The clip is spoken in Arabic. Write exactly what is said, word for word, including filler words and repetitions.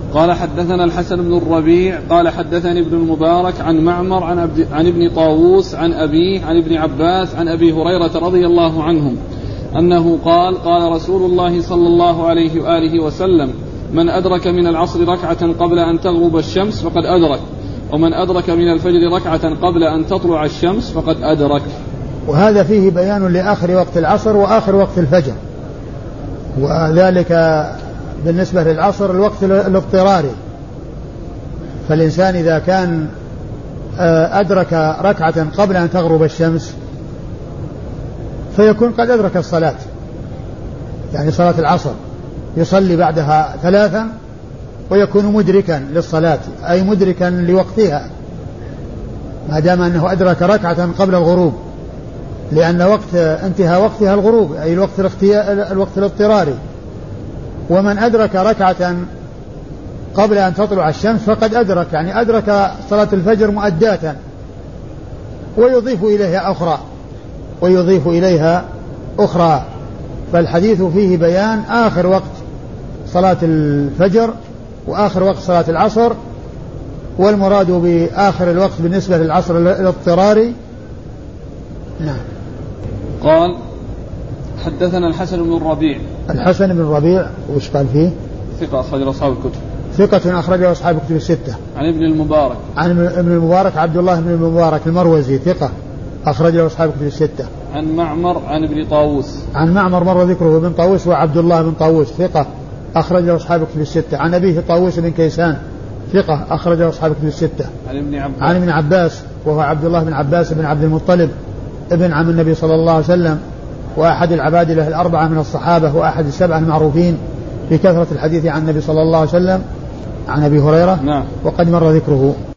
قال حدثنا الحسن بن الربيع قال حدثني ابن المبارك عن معمر عن, عن ابن طاووس عن أبيه عن ابن عباس عن أبي هريرة رضي الله عنهم أنه قال قال رسول الله صلى الله عليه وآله وسلم من أدرك من العصر ركعة قبل أن تغرب الشمس فقد أدرك ومن أدرك من الفجر ركعة قبل أن تطلع الشمس فقد أدرك. وهذا فيه بيان لآخر وقت العصر وآخر وقت الفجر، وذلك بالنسبة للعصر الوقت الاضطراري، فالإنسان إذا كان أدرك ركعة قبل أن تغرب الشمس فيكون قد أدرك الصلاة، يعني صلاة العصر يصلي بعدها ثلاثا ويكون مدركا للصلاة أي مدركا لوقتها ما دام أنه أدرك ركعة قبل الغروب، لأن وقت انتهى وقتها الغروب أي الوقت, الوقت الاضطراري. ومن أدرك ركعة قبل أن تطلع الشمس فقد أدرك، يعني أدرك صلاة الفجر مؤداة ويضيف إليها أخرى ويضيف إليها أخرى. فالحديث فيه بيان آخر وقت صلاة الفجر وآخر وقت صلاة العصر، والمراد بآخر الوقت بالنسبة للعصر الاضطراري. نعم. قال حدثنا الحسن بن الربيع. الحسن بن الربيع وش قال فيه؟ ثقة أخرجه أصحاب الكتب. ثقة أخرجه أصحاب الكتب الستة. عن ابن المبارك. عن ابن المبارك عبد الله بن المبارك المروزي ثقة أخرجه أصحاب الكتب الستة. عن معمر عن ابن طاووس. عن معمر مر ذكره بن طاووس وعبد الله بن طاووس ثقة أخرجه أصحاب الكتب الستة. عن أبيه طاووس بن كيسان ثقة أخرجه أصحاب الكتب الستة. عن ابن عباس. عن ابن عباس وهو عبد الله بن عباس بن عبد المطلب ابن عم النبي صلى الله عليه وسلم، وأحد العبادلة الأربعة من الصحابة، وأحد السبعة المعروفين بكثرة الحديث عن النبي صلى الله عليه وسلم عن أبي هريرة. نعم. وقد مر ذكره.